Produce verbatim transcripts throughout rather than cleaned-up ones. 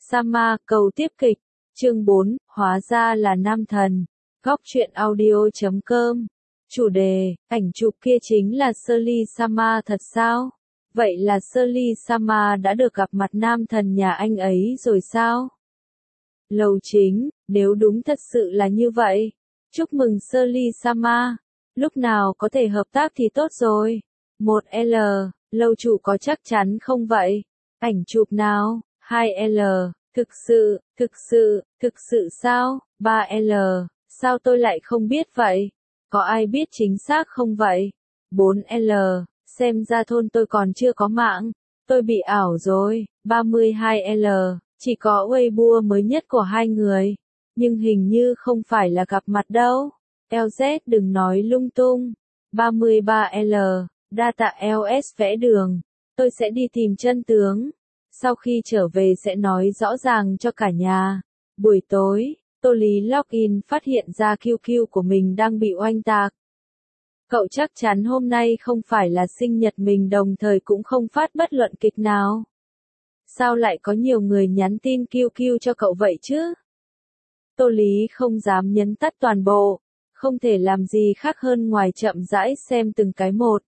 Sama, cầu tiếp kịch. Chương bốn, hóa ra là nam thần. Góc truyện audio chấm com. Chủ đề, ảnh chụp kia chính là Sully Sama thật sao? Vậy là Sully Sama đã được gặp mặt nam thần nhà anh ấy rồi sao? Lầu chính, nếu đúng thật sự là như vậy. Chúc mừng Sully Sama. Lúc nào có thể hợp tác thì tốt rồi. một L, lâu chủ có chắc chắn không vậy? Ảnh chụp nào? hai L, thực sự, thực sự, thực sự sao? ba L, sao tôi lại không biết vậy? Có ai biết chính xác không vậy? bốn L, xem ra thôn tôi còn chưa có mạng. Tôi bị ảo rồi. ba mươi hai L, chỉ có Weibo mới nhất của hai người. Nhưng hình như không phải là gặp mặt đâu. lờ dét đừng nói lung tung. ba mươi ba L, data lờ ét vẽ đường. Tôi sẽ đi tìm chân tướng. Sau khi trở về sẽ nói rõ ràng cho cả nhà. Buổi tối, Tô Lý login phát hiện ra quy quy của mình đang bị oanh tạc. Cậu chắc chắn hôm nay không phải là sinh nhật mình đồng thời cũng không phát bất luận kịch nào. Sao lại có nhiều người nhắn tin quy quy cho cậu vậy chứ? Tô Lý không dám nhấn tắt toàn bộ. Không thể làm gì khác hơn ngoài chậm rãi xem từng cái một.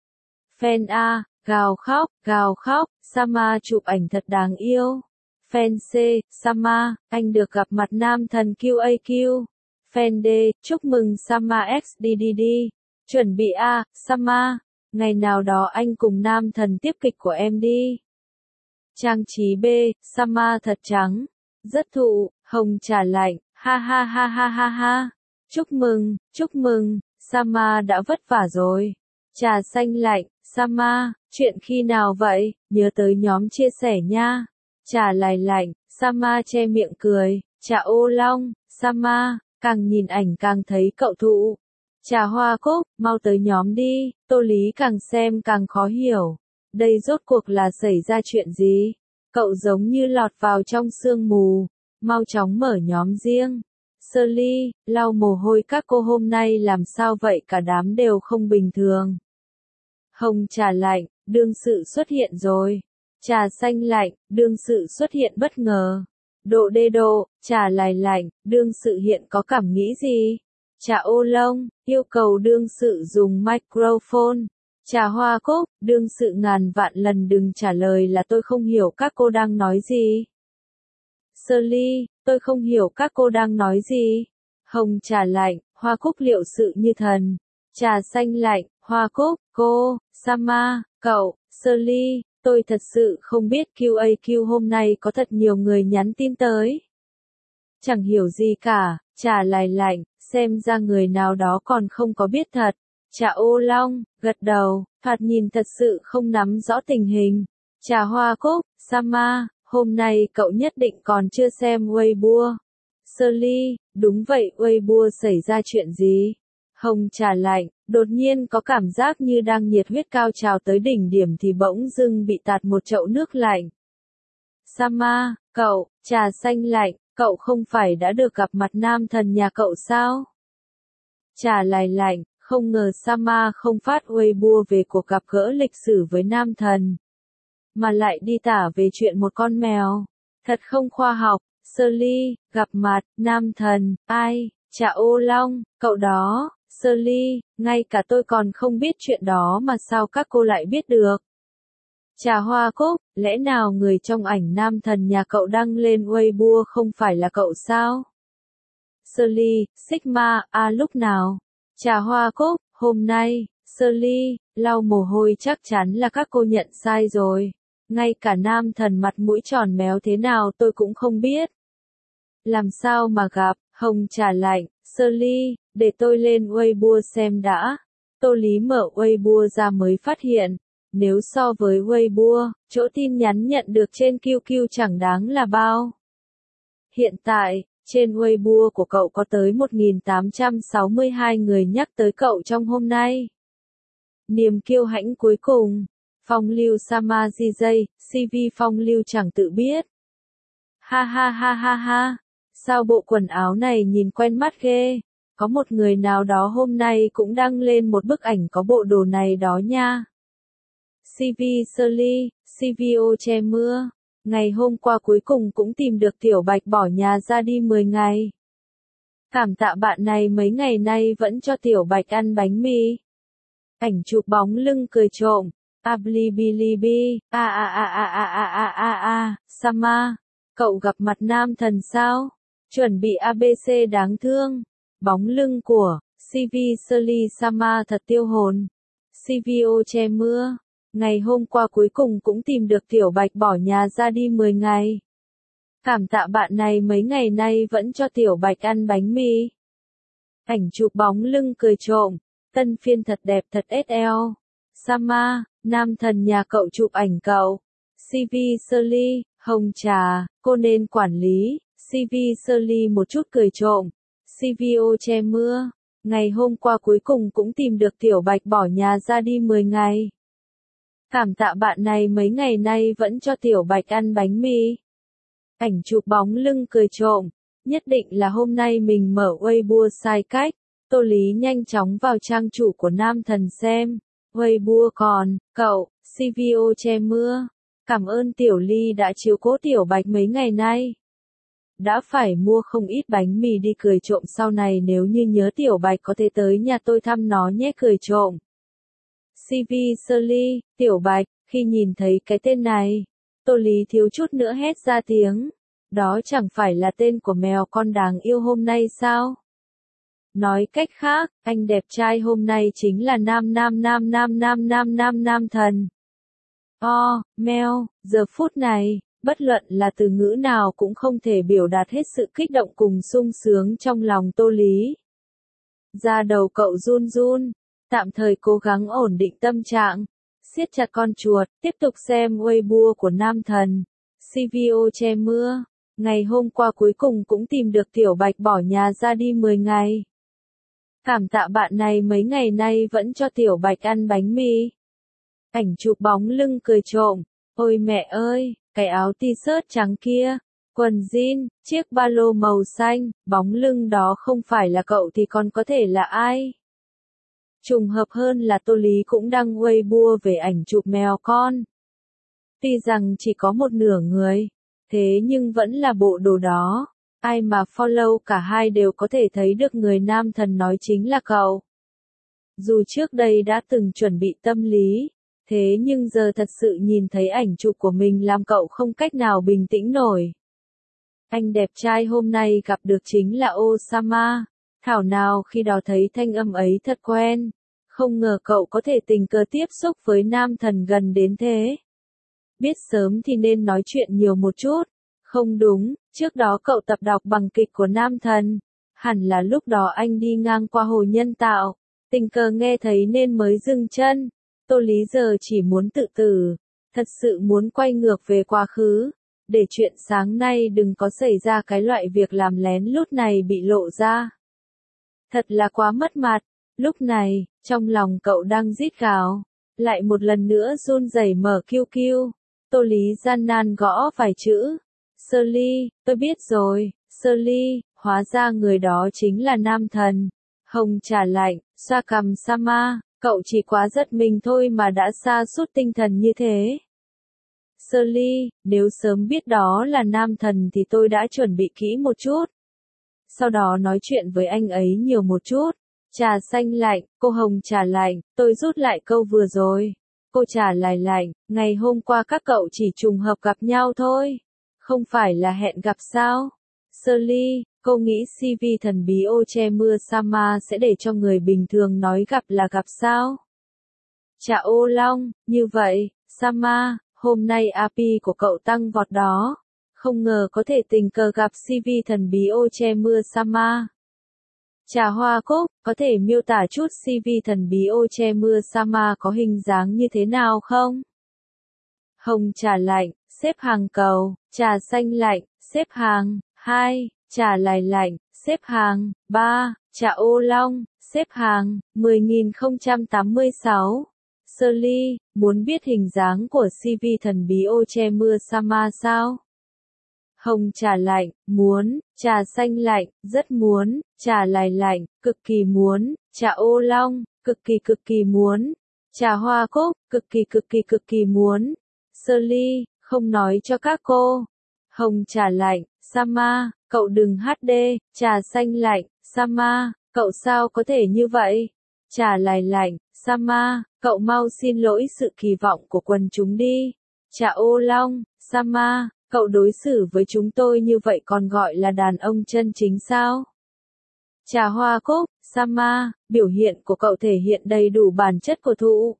Fan A, gào khóc, gào khóc, Sama chụp ảnh thật đáng yêu. Fan C, Sama, anh được gặp mặt nam thần quy a quy. Fan D, chúc mừng Sama x D D D. Chuẩn bị A, Sama, ngày nào đó anh cùng nam thần tiếp kịch của em đi. Trang trí B, Sama thật trắng, rất thụ, hồng trà lạnh, ha ha ha ha ha ha. Chúc mừng, chúc mừng, Sama đã vất vả rồi. Trà xanh lạnh, Sama, chuyện khi nào vậy, nhớ tới nhóm chia sẻ nha. Trà lài lạnh, Sama che miệng cười. Trà ô long, Sama, càng nhìn ảnh càng thấy cậu thụ. Trà hoa cúc, mau tới nhóm đi. Tô Lý càng xem càng khó hiểu. Đây rốt cuộc là xảy ra chuyện gì? Cậu giống như lọt vào trong sương mù. Mau chóng mở nhóm riêng. Sully, lau mồ hôi các cô hôm nay làm sao vậy, cả đám đều không bình thường. Hồng trà lạnh, đương sự xuất hiện rồi. Trà xanh lạnh, đương sự xuất hiện bất ngờ. Độ đê độ, trà lài lạnh, đương sự hiện có cảm nghĩ gì? Trà ô long, yêu cầu đương sự dùng microphone. Trà hoa cúc, đương sự ngàn vạn lần đừng trả lời là tôi không hiểu các cô đang nói gì. Sully, tôi không hiểu các cô đang nói gì. Hồng trà lạnh, hoa cúc liệu sự như thần. Trà xanh lạnh, hoa cúc, cô, Sama, cậu, Sully, tôi thật sự không biết quy a quy hôm nay có thật nhiều người nhắn tin tới. Chẳng hiểu gì cả, trà lài lạnh, xem ra người nào đó còn không có biết thật. Trà ô long, gật đầu, thoạt nhìn thật sự không nắm rõ tình hình. Trà hoa cúc, Sama, hôm nay cậu nhất định còn chưa xem Weibo. Sully, đúng vậy, Weibo xảy ra chuyện gì? Hồng trà lạnh, đột nhiên có cảm giác như đang nhiệt huyết cao trào tới đỉnh điểm thì bỗng dưng bị tạt một chậu nước lạnh. Sama, cậu, trà xanh lạnh, cậu không phải đã được gặp mặt nam thần nhà cậu sao? Trà lài lạnh, không ngờ Sama không phát Weibo về cuộc gặp gỡ lịch sử với nam thần. Mà lại đi tả về chuyện một con mèo. Thật không khoa học. Sully, gặp mặt, nam thần, ai? Trà ô long, cậu đó. Sully, ngay cả tôi còn không biết chuyện đó mà sao các cô lại biết được? Trà hoa cúc, lẽ nào người trong ảnh nam thần nhà cậu đăng lên Weibo không phải là cậu sao? Sully, Sigma, à lúc nào? Trà hoa cúc, hôm nay. Sully, lau mồ hôi, chắc chắn là các cô nhận sai rồi. Ngay cả nam thần mặt mũi tròn méo thế nào tôi cũng không biết. Làm sao mà gặp? Hồng trà lạnh, Sully, để tôi lên Weibo xem đã. Tô Lý mở Weibo ra mới phát hiện. Nếu so với Weibo, chỗ tin nhắn nhận được trên quy quy chẳng đáng là bao. Hiện tại, trên Weibo của cậu có tới một nghìn tám trăm sáu mươi hai người nhắc tới cậu trong hôm nay. Niềm kiêu hãnh cuối cùng. Phong lưu Sama gi gi, xê vê phong lưu chẳng tự biết. Ha ha ha ha ha. Sao bộ quần áo này nhìn quen mắt ghê. Có một người nào đó hôm nay cũng đăng lên một bức ảnh có bộ đồ này đó nha. xê vê Sully, xê vê ô che mưa. ngày hôm qua cuối cùng cũng tìm được Tiểu Bạch bỏ nhà ra đi mười ngày. Cảm tạ bạn này mấy ngày nay vẫn cho Tiểu Bạch ăn bánh mì. Ảnh chụp bóng lưng cười trộm. A bli bili bi, a a a a a a a a a, Sama, cậu gặp mặt nam thần sao? Chuẩn bị a bê xê đáng thương. Bóng lưng của xê vê Shirley Sama thật tiêu hồn. xê vê ô che mưa. Ngày hôm qua cuối cùng cũng tìm được Tiểu Bạch bỏ nhà ra đi mười ngày. Cảm tạ bạn này mấy ngày nay vẫn cho Tiểu Bạch ăn bánh mì. Ảnh chụp bóng lưng cười trộm. Tân phiên thật đẹp thật ét eo. Sama, nam thần nhà cậu chụp ảnh cậu. xê vê Shirley, hồng trà, cô nên quản lý. xê vê Shirley một chút cười trộm. xê vê ô che mưa. Ngày hôm qua cuối cùng cũng tìm được Tiểu Bạch bỏ nhà ra đi mười ngày. Cảm tạ bạn này mấy ngày nay vẫn cho Tiểu Bạch ăn bánh mì. Ảnh chụp bóng lưng cười trộm. Nhất định là hôm nay mình mở Weibo sai cách. Tô Lý nhanh chóng vào trang chủ của nam thần xem. Weibo còn, cậu, xê vê ô che mưa. Cảm ơn Tiểu Ly đã chiếu cố Tiểu Bạch mấy ngày nay. Đã phải mua không ít bánh mì đi cười trộm sau này nếu như nhớ Tiểu Bạch có thể tới nhà tôi thăm nó nhé cười trộm. xê vê Shirley, Tiểu Bạch, khi nhìn thấy cái tên này, Tô Lý thiếu chút nữa hét ra tiếng. Đó chẳng phải là tên của mèo con đáng yêu hôm nay sao? Nói cách khác, anh đẹp trai hôm nay chính là nam nam nam nam nam nam nam nam thần. O, mèo, giờ phút này, bất luận là từ ngữ nào cũng không thể biểu đạt hết sự kích động cùng sung sướng trong lòng Tô Lý. Da đầu cậu run run, tạm thời cố gắng ổn định tâm trạng, siết chặt con chuột, tiếp tục xem Weibo của nam thần. xê vê ô che mưa, ngày hôm qua cuối cùng cũng tìm được Tiểu Bạch bỏ nhà ra đi mười ngày. Cảm tạ bạn này mấy ngày nay vẫn cho Tiểu Bạch ăn bánh mì. Ảnh chụp bóng lưng cười trộm. Ôi mẹ ơi, cái áo t-shirt trắng kia, quần jean, chiếc ba lô màu xanh, bóng lưng đó không phải là cậu thì còn có thể là ai? Trùng hợp hơn là Tô Lý cũng đăng Weibo về ảnh chụp mèo con. Tuy rằng chỉ có một nửa người, thế nhưng vẫn là bộ đồ đó. Ai mà follow cả hai đều có thể thấy được người nam thần nói chính là cậu. Dù trước đây đã từng chuẩn bị tâm lý, thế nhưng giờ thật sự nhìn thấy ảnh chụp của mình làm cậu không cách nào bình tĩnh nổi. Anh đẹp trai hôm nay gặp được chính là Osama. Thảo nào khi đó thấy thanh âm ấy thật quen. Không ngờ cậu có thể tình cờ tiếp xúc với nam thần gần đến thế. Biết sớm thì nên nói chuyện nhiều một chút. Không đúng, trước đó cậu tập đọc bằng kịch của nam thần. Hẳn là lúc đó anh đi ngang qua hồ nhân tạo. Tình cờ nghe thấy nên mới dừng chân. Tô Lý giờ chỉ muốn tự tử. Thật sự muốn quay ngược về quá khứ. Để chuyện sáng nay đừng có xảy ra cái loại việc làm lén lút này bị lộ ra. Thật là quá mất mặt. Lúc này, trong lòng cậu đang rít gào. Lại một lần nữa run rẩy mở kiu kiu. Tô Lý gian nan gõ vài chữ. Shirley, tôi biết rồi, Shirley, hóa ra người đó chính là nam thần. Hồng trả lạnh, xoa cằm Sama, cậu chỉ quá giật mình thôi mà đã sa sút tinh thần như thế. Shirley, nếu sớm biết đó là nam thần thì tôi đã chuẩn bị kỹ một chút. Sau đó nói chuyện với anh ấy nhiều một chút. Trà xanh lạnh, cô Hồng trả lạnh, tôi rút lại câu vừa rồi. Cô trả lại lạnh, ngày hôm qua các cậu chỉ trùng hợp gặp nhau thôi. Không phải là hẹn gặp sao? Shirley, cô nghĩ xê vê thần bí ô che mưa Sama sẽ để cho người bình thường nói gặp là gặp sao? Chà ô long, như vậy, Sama, hôm nay a pê của cậu tăng vọt đó. Không ngờ có thể tình cờ gặp xê vê thần bí ô che mưa Sama. Trà hoa cúc, có thể miêu tả chút xê vê thần bí ô che mưa Sama có hình dáng như thế nào không? Hồng trà lạnh, xếp hàng cầu, trà xanh lạnh, xếp hàng, hai, trà lài lạnh, xếp hàng, ba, trà ô long, xếp hàng, mười nghìn không trăm tám mươi sáu. Shirley, muốn biết hình dáng của xê vê thần bí ô che mưa Sama sao? Hồng trà lạnh, muốn, trà xanh lạnh, rất muốn, trà lài lạnh, cực kỳ muốn, trà ô long, cực kỳ cực kỳ muốn, trà hoa cúc, cực kỳ cực kỳ cực kỳ muốn. Shirley, không nói cho các cô. Hồng trả lạnh, Sama, cậu đừng hát đê, trà xanh lạnh, Sama, cậu sao có thể như vậy? Trà lại lạnh, Sama, cậu mau xin lỗi sự kỳ vọng của quần chúng đi. Trà ô long, Sama, cậu đối xử với chúng tôi như vậy còn gọi là đàn ông chân chính sao? Trà hoa cúc, Sama, biểu hiện của cậu thể hiện đầy đủ bản chất của thụ.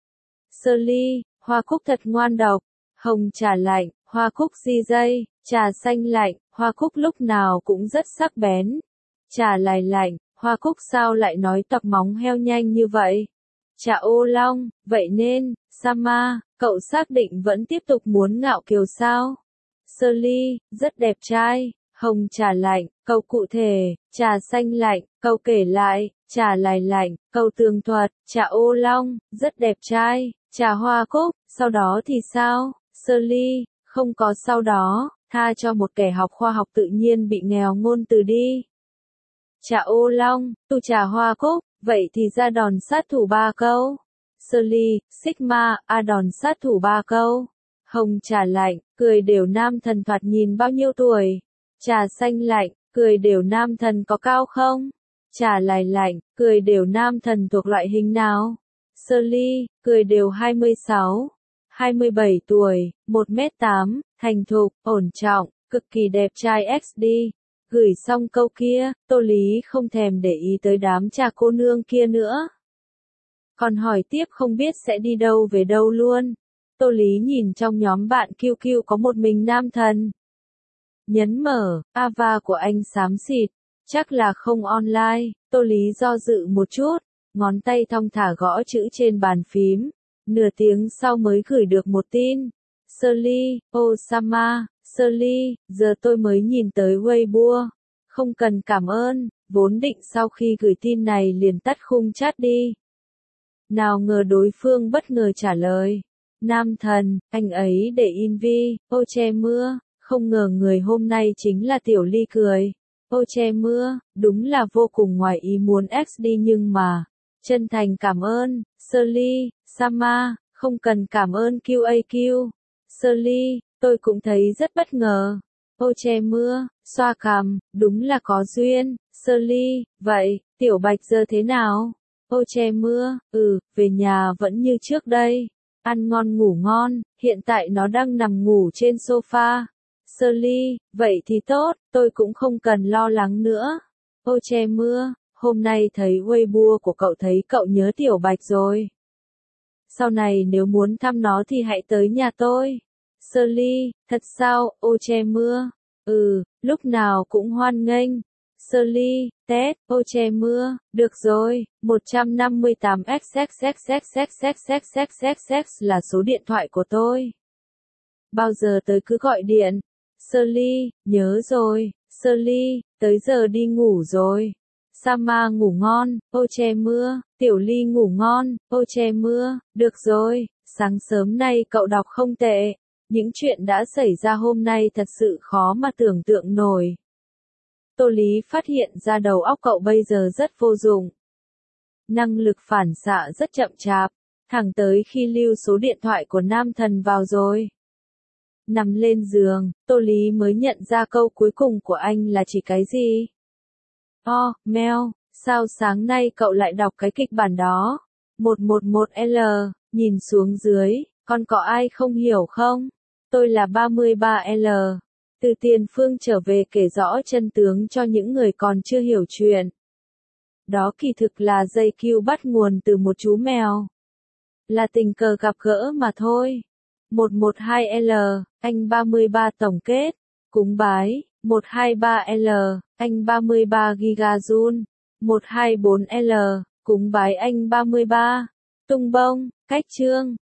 Sơ ly, hoa cúc thật ngoan độc. Hồng trà lạnh, hoa cúc di dây, trà xanh lạnh, hoa cúc lúc nào cũng rất sắc bén. Trà lại lạnh, hoa cúc sao lại nói tọc móng heo nhanh như vậy? Trà ô long, vậy nên, Sama, cậu xác định vẫn tiếp tục muốn ngạo kiều sao? Sơ ly, rất đẹp trai. Hồng trà lạnh, câu cụ thể, trà xanh lạnh, câu kể lại, trà lại lạnh, câu tường thuật, trà ô long, rất đẹp trai, trà hoa cúc, sau đó thì sao? Sơ ly, không có sau đó, tha cho một kẻ học khoa học tự nhiên bị nghèo ngôn từ đi. Trà ô long, tu trà hoa cúc, vậy thì ra đòn sát thủ ba câu. Sơ ly, Sigma, a đòn sát thủ ba câu. Hồng trà lạnh, cười đều nam thần thoạt nhìn bao nhiêu tuổi? Trà xanh lạnh, cười đều nam thần có cao không? Trà lại lạnh, cười đều nam thần thuộc loại hình nào? Sơ ly, cười đều hai mươi sáu, hai mươi bảy tuổi, một mét tám, thành thục, ổn trọng, cực kỳ đẹp trai ích đê. Gửi xong câu kia, Tô Lý không thèm để ý tới đám trà cô nương kia nữa. Còn hỏi tiếp không biết sẽ đi đâu về đâu luôn. Tô Lý nhìn trong nhóm bạn Q Q có một mình nam thần. Nhấn mở, ava của anh xám xịt, chắc là không online. Tô Lý do dự một chút, ngón tay thong thả gõ chữ trên bàn phím. Nửa tiếng sau mới gửi được một tin. Sơ ly, Osama, Sơ ly, giờ tôi mới nhìn tới Weibo. Không cần cảm ơn, vốn định sau khi gửi tin này liền tắt khung chat đi. Nào ngờ đối phương bất ngờ trả lời. Nam thần, anh ấy để in vi, ô che mưa, không ngờ người hôm nay chính là Tiểu Ly cười. Ô che mưa, đúng là vô cùng ngoài ý muốn ích đê nhưng mà, chân thành cảm ơn, Sơ ly, Sama, không cần cảm ơn quy a quy. Sơ ly, tôi cũng thấy rất bất ngờ. Ô che mưa, xoa cằm, đúng là có duyên. Sơ ly, vậy, Tiểu Bạch giờ thế nào? Ô che mưa, ừ, về nhà vẫn như trước đây. Ăn ngon ngủ ngon, hiện tại nó đang nằm ngủ trên sofa. Sơ ly, vậy thì tốt, tôi cũng không cần lo lắng nữa. Ô che mưa, hôm nay thấy Weibo của cậu thấy cậu nhớ Tiểu Bạch rồi. Sau này nếu muốn thăm nó thì hãy tới nhà tôi. Sơ ly, thật sao, ô che mưa? Ừ, lúc nào cũng hoan nghênh. Sơ ly, Tết, ô che mưa, được rồi, một trăm năm mươi tám x x x x x x x x x x là số điện thoại của tôi. Bao giờ tới cứ gọi điện. Sơ ly, nhớ rồi, Sơ ly, tới giờ đi ngủ rồi. Sama ngủ ngon, ô che mưa, Tiểu Ly ngủ ngon, ô che mưa, được rồi, sáng sớm nay cậu đọc không tệ. Những chuyện đã xảy ra hôm nay thật sự khó mà tưởng tượng nổi. Tô Lý phát hiện ra đầu óc cậu bây giờ rất vô dụng. Năng lực phản xạ rất chậm chạp, thẳng tới khi lưu số điện thoại của nam thần vào rồi. Nằm lên giường, Tô Lý mới nhận ra câu cuối cùng của anh là chỉ cái gì. Oh, Mel, sao sáng nay cậu lại đọc cái kịch bản đó? một một một L, nhìn xuống dưới, còn có ai không hiểu không? Tôi là ba mươi ba L. Từ tiền phương trở về kể rõ chân tướng cho những người còn chưa hiểu chuyện. Đó kỳ thực là dây cue bắt nguồn từ một chú mèo. Là tình cờ gặp gỡ mà thôi. một một hai L, anh ba mươi ba tổng kết. Cúng bái. một hai ba L, anh ba mươi ba gigajoule. một hai bốn L, cúng bái anh ba mươi ba. Tung bông, cách chương.